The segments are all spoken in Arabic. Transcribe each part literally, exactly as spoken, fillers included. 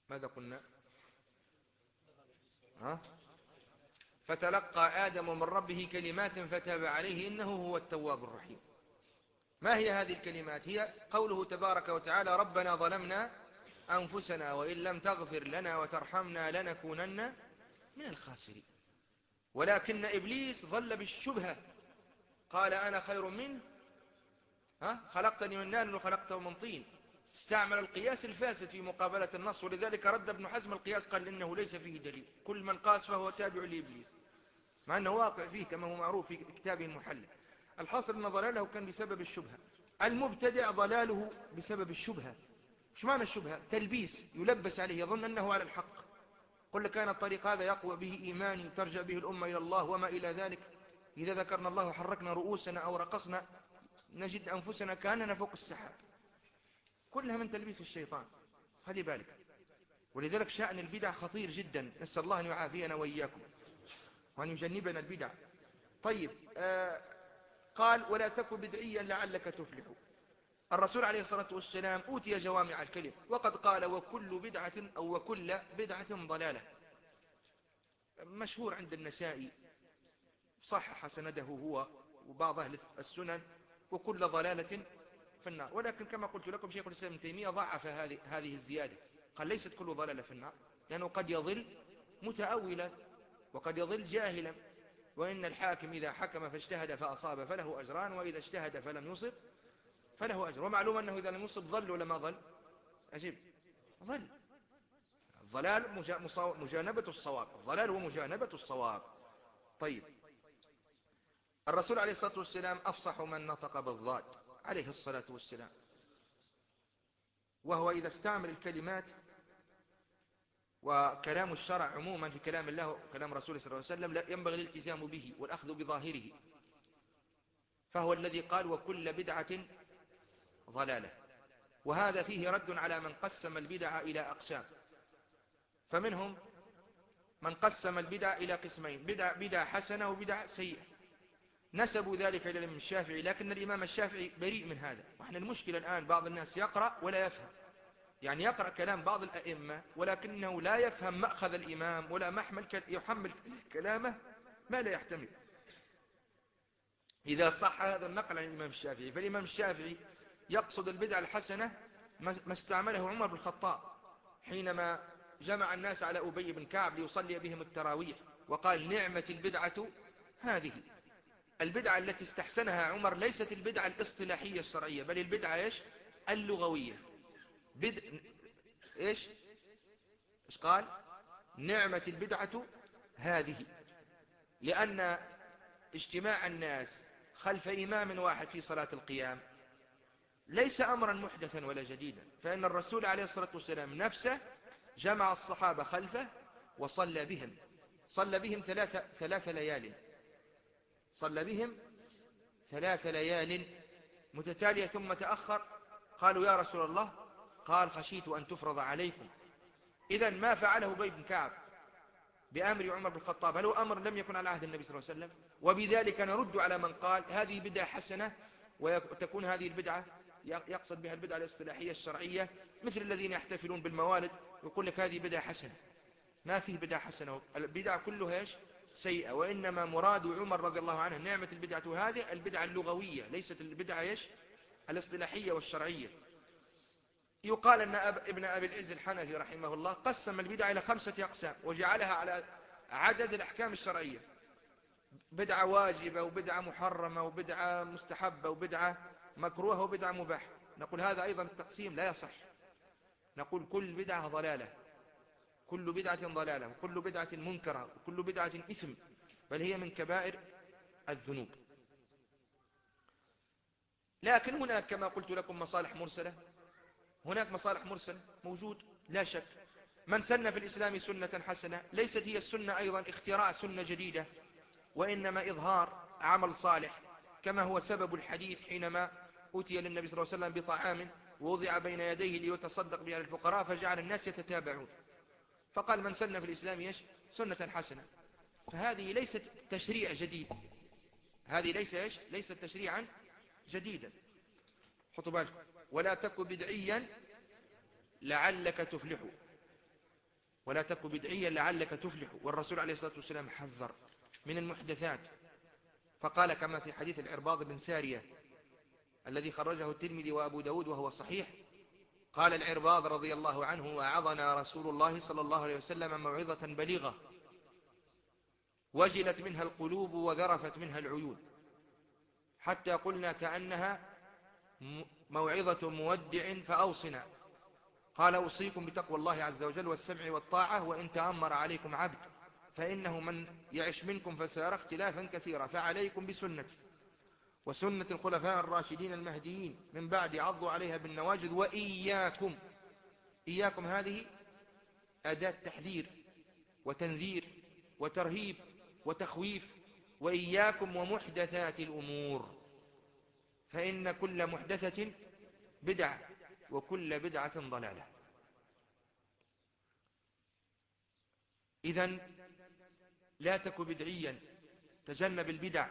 ماذا قلنا؟ ها؟ فتلقى آدم من ربه كلمات فتاب عليه إنه هو التواب الرحيم. ما هي هذه الكلمات؟ هي قوله تبارك وتعالى: ربنا ظلمنا أنفسنا وإن لم تغفر لنا وترحمنا لنكونن من الخاسرين. ولكن إبليس ظل بالشبهة، قال أنا خير منه، ها خلقتني من نار وخلقته من طين. استعمل القياس الفاسد في مقابلة النص، ولذلك رد ابن حزم القياس، قال إنه ليس فيه دليل، كل من قاس فهو تابع لإبليس، مع أنه واقع فيه كما هو معروف في كتابه المحلى. الحاصل أن ضلاله كان بسبب الشبهة. المبتدع ضلاله بسبب الشبهة. ايش معنى الشبهة؟ تلبيس، يلبس عليه، يظن أنه على الحق. قل كان الطريق هذا يقوى به إيماني ترجع به الأمة إلى الله وما إلى ذلك. إذا ذكرنا الله حركنا رؤوسنا أو رقصنا، نجد أنفسنا كأننا فوق السحاب. كلها من تلبيس الشيطان، خلي بالك. ولذلك شأن البدع خطير جدا، نسأل الله أن يعافينا وإياكم وأن يجنبنا البدع. طيب، آه قال: ولا تك بدعيا لعلك تفلح. الرسول عليه الصلاة والسلام أوتي جوامع الكلم، وقد قال: وكل بدعة أو وكل بدعة ضلالة. مشهور عند النسائي، صحح سنده هو وبعض أهل السنن: وكل ضلالة في النار. ولكن كما قلت لكم شيخ الإسلام ابن تيمية ضعف هذه هذه الزيادة، قال ليست كل ضلالة في النار، لأنه قد يضل متأولا وقد يضل جاهلا. وإن الحاكم إذا حكم فاجتهد فأصاب فله أجران، وإذا اجتهد فلم يصب فله أجر. ومعلوم أنه إذا لم يصب ظل ولا ما ظل؟ عجيب، ظل. الضلال مجانبة الصواب، الضلال هو مجانبة الصواب. طيب، الرسول عليه الصلاة والسلام أفصح من نطق بالضاد عليه الصلاة والسلام، وهو إذا استعمل الكلمات وكلام الشرع عموما في كلام الله وكلام رسوله صلى الله عليه وسلم لا ينبغي الالتزام به والأخذ بظاهره، فهو الذي قال: وكل بدعة ضلالة. وهذا فيه رد على من قسم البدع إلى أقسام. فمنهم من قسم البدع إلى قسمين: بدع, بدع حسنة وبدع سيئة، نسبوا ذلك إلى الإمام الشافعي، لكن الإمام الشافعي بريء من هذا. وإحنا المشكلة الآن بعض الناس يقرأ ولا يفهم، يعني يقرأ كلام بعض الأئمة ولكنه لا يفهم مأخذ الإمام ولا محمل، يحمل كلامه ما لا يحتمل. إذا صح هذا النقل عن الإمام الشافعي، فالإمام الشافعي يقصد البدع الحسنة ما استعمله عمر بن الخطاب حينما جمع الناس على أبي بن كعب ليصلي بهم التراويح، وقال: نعمة البدعة هذه. البدعة التي استحسنها عمر ليست البدعة الاصطلاحية الشرعية، بل البدعة إيش؟ اللغوية. بدء إيش؟ إيش قال؟ نعمة البدعة هذه، لأن اجتماع الناس خلف إمام واحد في صلاة القيام ليس أمرا محدثا ولا جديدا، فإن الرسول عليه الصلاة والسلام نفسه جمع الصحابة خلفه وصلى بهم، صلى بهم ثلاث, ثلاث ليال صلى بهم ثلاث ليال متتالية، ثم تأخر. قالوا: يا رسول الله، قال: خشيت أن تفرض عليكم. إذن ما فعله أبي بن كعب بأمر عمر بن الخطاب هل هو أمر لم يكن على عهد النبي صلى الله عليه وسلم؟ وبذلك نرد على من قال هذه بدعة حسنة، وتكون هذه البدعة يقصد بها البدعة الاصطلاحية الشرعية، مثل الذين يحتفلون بالموالد يقول لك هذه بدعة حسنة. ما فيه بدعة حسنة، البدعة كلها إيش؟ سيئة. وإنما مراد عمر رضي الله عنه نعمة البدعة هذه البدعة اللغوية، ليست البدعة إيش؟ الاصطلاحية والشرعية. يقال أن أب ابن أبي العز الحنفي رحمه الله قسم البدعة إلى خمسة أقسام وجعلها على عدد الأحكام الشرعية: بدعة واجبة وبدعة محرمة وبدعة مستحبة وبدعة مكروهة وبدعة مباحة. نقول هذا أيضا التقسيم لا يصح، نقول كل بدعة ضلالة، كل بدعة ضلالة، وكل بدعة منكرة، وكل بدعة إثم، بل هي من كبائر الذنوب. لكن هناك كما قلت لكم مصالح مرسلة، هناك مصالح مرسلة موجود لا شك. من سن في الإسلام سنة حسنة ليست هي السنة أيضا اختراع سنة جديدة، وإنما إظهار عمل صالح، كما هو سبب الحديث حينما أتي للنبي صلى الله عليه وسلم بطعام ووضع بين يديه ليتصدق به على الفقراء، فجعل الناس يتتابعون، فقال: من سن في الإسلام إيش؟ سنة حسنة. فهذه ليست تشريع جديد، هذه ليس إيش؟ ليست تشريعا جديدا. حطوا بالكم: ولا تك بدعيا لعلك تفلح. ولا تك بدعيا لعلك تفلح. والرسول عليه الصلاة والسلام حذر من المحدثات، فقال كما في حديث العرباض بن سارية الذي خرجه الترمذي وأبو داود وهو صحيح، قال العرباض رضي الله عنه: وعظنا رسول الله صلى الله عليه وسلم موعظة بليغة وجلت منها القلوب وذرفت منها العيون، حتى قلنا كأنها موعظة مودع فأوصنا. قال: أوصيكم بتقوى الله عز وجل والسمع والطاعة وإن تأمر عليكم عبد، فإنه من يعش منكم فسيرى اختلافا كثيرا، فعليكم بسنتي وسنة الخلفاء الراشدين المهديين من بعد عضوا عليها بالنواجذ، وإياكم. إياكم هذه أداة تحذير وتنذير وترهيب وتخويف. وإياكم ومحدثات الأمور، فإن كل محدثة بدعة وكل بدعة ضلالة. إذن لا تك بدعيا، تجنب البدع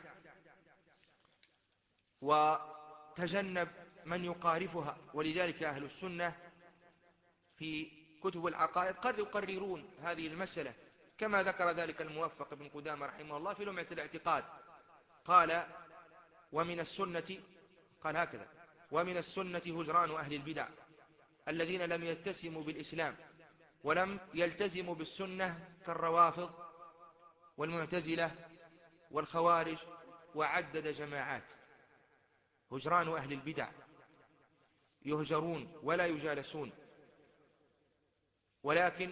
وتجنب من يقارفها. ولذلك أهل السنة في كتب العقائد قد يقررون هذه المسألة، كما ذكر ذلك الموفق بن قدامة رحمه الله في لمعة الاعتقاد. قال: ومن السنة، قال هكذا: ومن السنة هجران أهل البدع الذين لم يتسموا بالإسلام ولم يلتزموا بالسنة كالروافض والمعتزلة والخوارج، وعدد جماعات. هجران أهل البدع، يهجرون ولا يجالسون، ولكن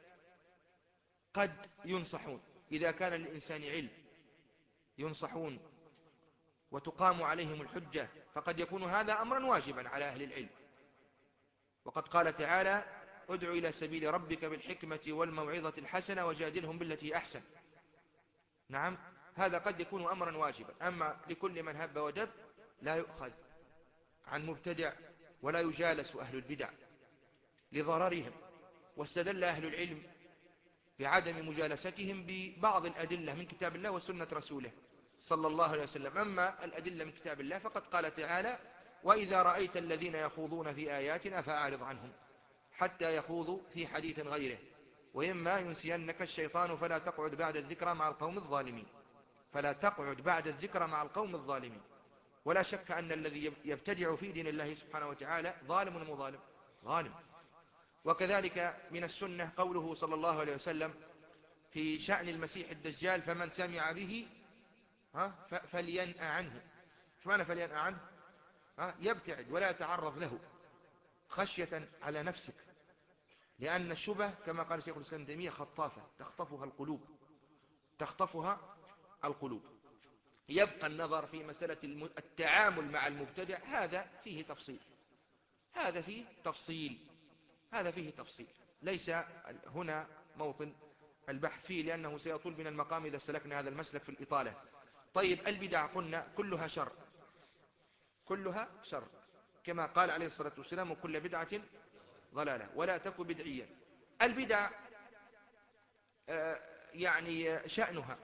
قد ينصحون إذا كان للإنسان علم، ينصحون وتقام عليهم الحجة، فقد يكون هذا أمرا واجبا على أهل العلم. وقد قال تعالى: ادع إلى سبيل ربك بالحكمة والموعظة الحسنة وجادلهم بالتي أحسن. نعم، هذا قد يكون أمرا واجبا. أما لكل من هب ودب لا يؤخذ عن مبتدع ولا يجالس أهل البدع لضررهم. واستدل أهل العلم بعدم مجالستهم ببعض الأدلة من كتاب الله وسنة رسوله صلى الله عليه وسلم. أما الأدلة من كتاب الله فقد قال تعالى: وإذا رأيت الذين يخوضون في آياتنا فأعرض عنهم حتى يخوضوا في حديث غيره، وإما ينسينك الشيطان فلا تقعد بعد الذكرى مع القوم الظالمين. فلا تقعد بعد الذكرى مع القوم الظالمين. ولا شك أن الذي يبتدع في دين الله سبحانه وتعالى ظالم ومظالم، ظالم. وكذلك من السنة قوله صلى الله عليه وسلم في شأن المسيح الدجال: فمن سمع به فلينأ عنه. فماذا فلينأ عنه؟ يبتعد ولا يتعرض له خشية على نفسك، لأن الشبه كما قال شيخ الإسلام ابن تيمية خطافة تخطفها القلوب، تخطفها القلوب. يبقى النظر في مسألة التعامل مع المبتدع، هذا فيه تفصيل، هذا فيه تفصيل هذا فيه تفصيل ليس هنا موطن البحث فيه، لأنه سيطول من المقام إذا سلكنا هذا المسلك في الإطالة. طيب، البدع قلنا كلها شر، كلها شر كما قال عليه الصلاة والسلام: وكل بدعة ضلالة ولا تك بدعيا. البدع آه يعني شأنها،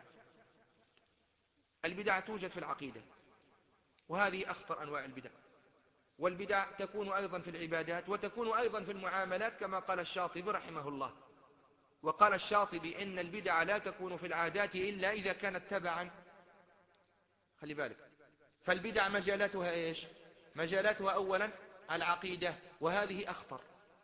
البدع توجد في العقيدة، وهذه أخطر أنواع البدع. والبدع تكون أيضا في العبادات، وتكون أيضا في المعاملات، كما قال الشاطبي رحمه الله. وقال الشاطبي: إن البدع لا تكون في العادات إلا إذا كانت تبعا. خلي بالك، فالبدع مجالاتها إيش؟ مجالاتها أولا العقيدة، وهذه أخطر.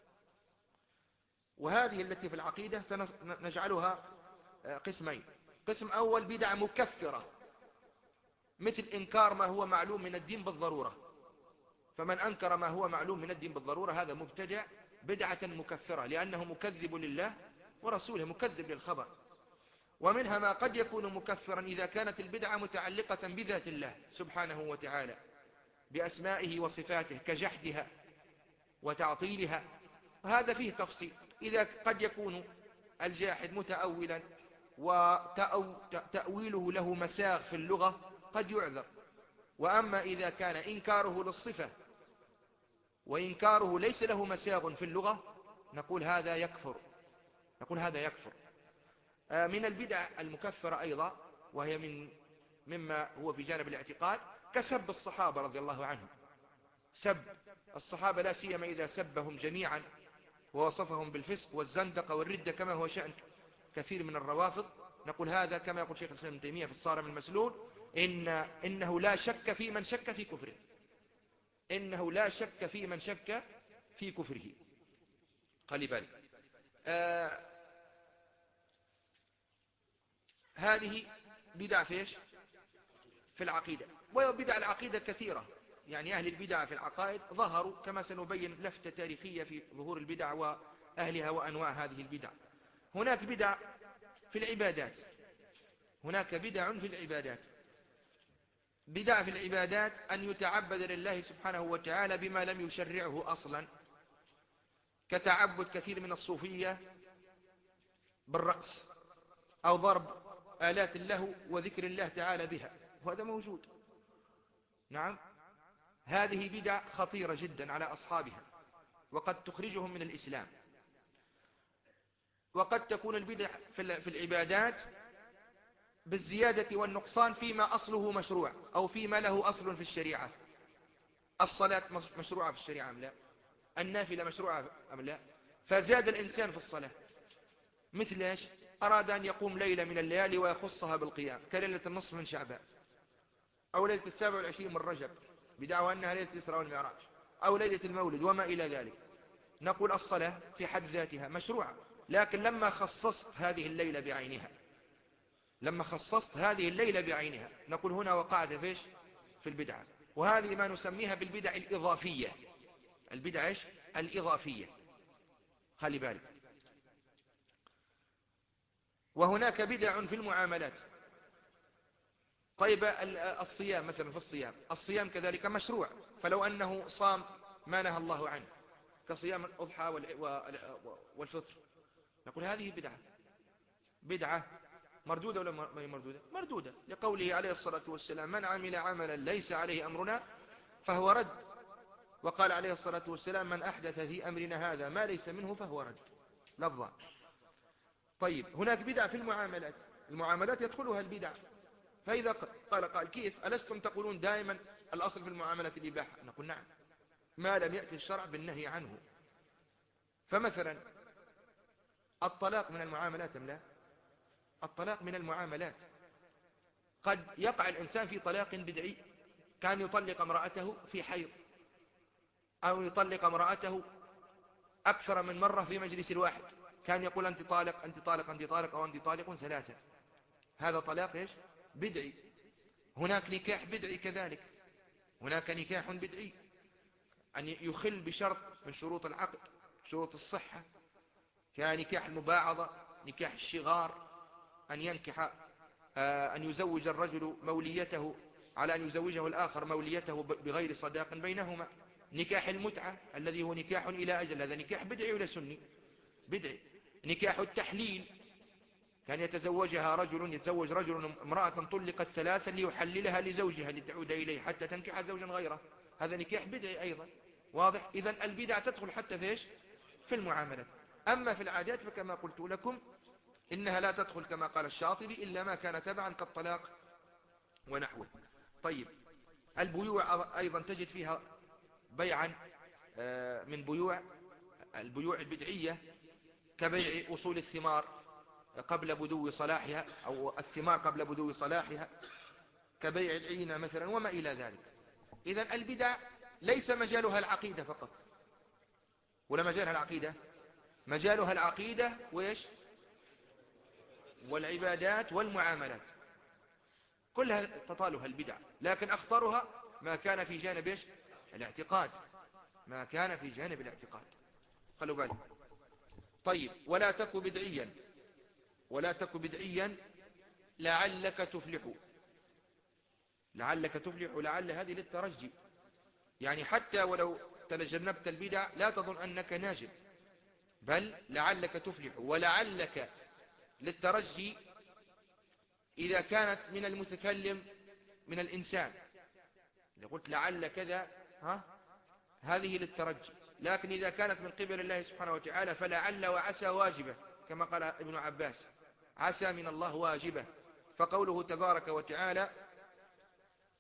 وهذه التي في العقيدة سنجعلها قسمين: قسم أول بدع مكفرة، مثل إنكار ما هو معلوم من الدين بالضرورة. فمن أنكر ما هو معلوم من الدين بالضرورة هذا مبتدع بدعة مكفرة، لأنه مكذب لله ورسوله، مكذب للخبر. ومنها ما قد يكون مكفرا إذا كانت البدعة متعلقة بذات الله سبحانه وتعالى، بأسمائه وصفاته، كجحدها وتعطيلها. وهذا فيه تفصيل. إذا قد يكون الجاحد متأولا وتأويله له مساغ في اللغة قد يعذر. وأما إذا كان إنكاره للصفة وإنكاره ليس له مساغ في اللغة، نقول هذا يكفر، نقول هذا يكفر. من البدع المكفرة أيضا، وهي من مما هو في جانب الاعتقاد، كسب الصحابة رضي الله عنهم. سب الصحابة لا سيما إذا سبهم جميعا ووصفهم بالفسق والزندقة والردة كما هو شأن كثير من الروافض، نقول هذا كما يقول شيخ الإسلام ابن تيمية في الصارم المسلول: إن إنه لا شك في من شك في كفره، إنه لا شك في من شك في كفره. خلي بالك. آه هذه بدع في إيش؟ في العقيدة. وبدع العقيدة كثيرة، يعني أهل البدع في العقائد ظهروا كما سنبين لفتة تاريخية في ظهور البدع وأهلها وأنواع هذه البدع. هناك بدع في العبادات، هناك بدع في العبادات. بدع في العبادات أن يتعبد لله سبحانه وتعالى بما لم يشرعه أصلا، كتعبد كثير من الصوفية بالرقص أو ضرب آلات اللهو وذكر الله تعالى بها، وهذا موجود. نعم، هذه بدع خطيرة جدا على أصحابها، وقد تخرجهم من الإسلام. وقد تكون البدع في العبادات بالزيادة والنقصان فيما أصله مشروع أو فيما له أصل في الشريعة. الصلاة مشروعة في الشريعة أم لا؟ النافلة مشروعة أم لا؟ فزاد الإنسان في الصلاة، مثل إيش؟ أراد أن يقوم ليلة من الليالي ويخصها بالقيام، كليلة النصف من شعبان، أو ليلة السابع والعشرين من رجب بدعوى أنها ليلة الإسراء والمعراج، أو ليلة المولد وما إلى ذلك. نقول الصلاة في حد ذاتها مشروعة، لكن لما خصصت هذه الليلة بعينها، لما خصصت هذه الليلة بعينها، نقول هنا وقعت فيش في البدعة. وهذه ما نسميها بالبدع الإضافية. البدع إيش؟ الإضافية. خلي بالك. وهناك بدع في المعاملات. طيب الصيام مثلا، في الصيام الصيام كذلك مشروع، فلو أنه صام ما نهى الله عنه كصيام الأضحى والفطر، نقول هذه بدعة. بدعة مردودة ولا ما هي مردودة؟ مردودة، لقوله عليه الصلاة والسلام: من عمل عملا ليس عليه أمرنا فهو رد. وقال عليه الصلاة والسلام: من أحدث في أمرنا هذا ما ليس منه فهو رد، لفظا. طيب هناك بدع في المعاملات، المعاملات يدخلها البدع. فإذا قال قال: كيف ألستم تقولون دائما الأصل في المعاملات الإباحة؟ نقول نعم، ما لم يأتي الشرع بالنهي عنه. فمثلا الطلاق من المعاملات أم لا؟ الطلاق من المعاملات. قد يقع الإنسان في طلاق بدعي، كان يطلق امرأته في حيض، أو يطلق امرأته أكثر من مرة في مجلس الواحد، كان يقول: أنت طالق أنت طالق أنت طالق أو أنت طالق ثلاثة. هذا طلاق إيش؟ بدعي. هناك نكاح بدعي كذلك، هناك نكاح بدعي أن يخل بشرط من شروط العقد، شروط الصحة، كنكاح المباعضة، نكاح الشغار، أن ينكح أن يزوج الرجل موليته على أن يزوجه الآخر موليته بغير صداق بينهما. نكاح المتعة الذي هو نكاح إلى أجل، هذا نكاح بدعي ولا سني؟ بدعي. نكاح التحليل، كان يتزوجها رجل يتزوج رجل امرأة طلقت ثلاثا ليحللها لزوجها لتعود إليه حتى تنكح زوجا غيره، هذا نكاح بدعي أيضا. واضح؟ إذن البدع تدخل حتى في إيش؟ في المعاملات. أما في العادات فكما قلت لكم إنها لا تدخل كما قال الشاطبي إلا ما كان تبعا كالطلاق ونحوه. طيب البيوع أيضا تجد فيها بيعا من بيوع البيوع البدعية، كبيع أصول الثمار قبل بدو صلاحها، أو الثمار قبل بدو صلاحها، كبيع العينة مثلا وما إلى ذلك. إذن البدع ليس مجالها العقيدة فقط، ولا مجالها العقيدة، مجالها العقيدة وإيش؟ والعبادات والمعاملات، كلها تطالها البدع، لكن أخطرها ما كان في جانب إيش؟ الاعتقاد، ما كان في جانب الاعتقاد. خلوا بالك. طيب ولا تك بدعيا، ولا تك بدعيا لعلك تفلح. لعلك تفلح، لعل هذه للترجي، يعني حتى ولو تجنبت البدع لا تظن أنك ناجب، بل لعلك تفلح. ولعلك للترجي إذا كانت من المتكلم من الإنسان، إذا قلت لعل كذا ها هذه للترجي، لكن إذا كانت من قبل الله سبحانه وتعالى فلعل وعسى واجبة، كما قال ابن عباس: عسى من الله واجبة. فقوله تبارك وتعالى: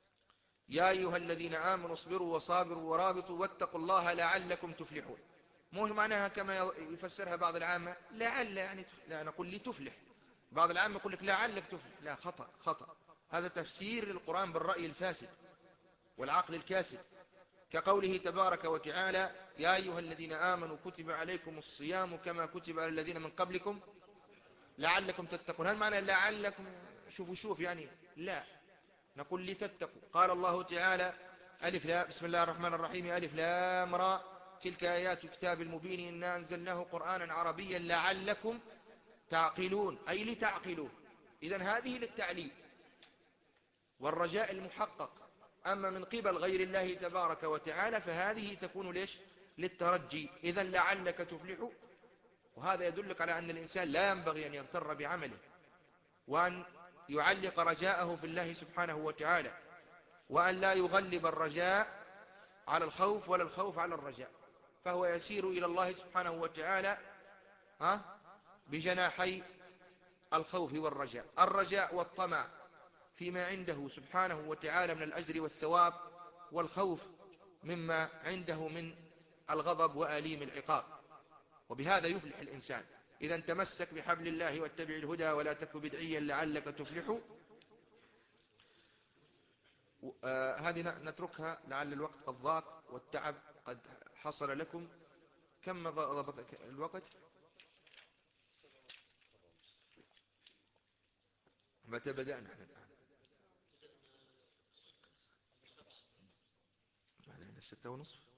يا أيها الذين آمنوا اصبروا وصابروا ورابطوا واتقوا الله لعلكم تفلحون، مو معناها كما يفسرها بعض العامة لعل، يعني لا نقول لتفلح. بعض العامة يقول لك لعلك تفلح، لا، خطأ خطأ. هذا تفسير للقرآن بالرأي الفاسد والعقل الكاسد، كقوله تبارك وتعالى: يا أيها الذين آمنوا كتب عليكم الصيام كما كتب على الذين من قبلكم لعلكم تتقون. هل معنى لعلكم شوفوا شوف يعني؟ لا، نقول لتتقوا. قال الله تعالى: ألف لا بسم الله الرحمن الرحيم ألف لام را تلك آيات الكتاب المبين إنا أنزلناه قرآنا عربيا لعلكم تعقلون، أي لتعقلون. إذن هذه للتعليل والرجاء المحقق. أما من قبل غير الله تبارك وتعالى فهذه تكون ليش؟ للترجي. إذن لعلك تفلح. وهذا يدلك على أن الإنسان لا ينبغي أن يغتر بعمله، وأن يعلق رجاءه في الله سبحانه وتعالى، وأن لا يغلب الرجاء على الخوف ولا الخوف على الرجاء، فهو يسير إلى الله سبحانه وتعالى ها بجناحي الخوف والرجاء. الرجاء والطمع فيما عنده سبحانه وتعالى من الأجر والثواب، والخوف مما عنده من الغضب وآليم العقاب. وبهذا يفلح الإنسان. إذا تمسك بحبل الله واتبع الهدى ولا تك بدعيا لعلك تفلح. آه هذه نتركها لعل الوقت قد ضاق والتعب قد حصل لكم. كم ضبط الوقت؟ متى بدأنا احنا الآن؟ بعدين ستة ونصف.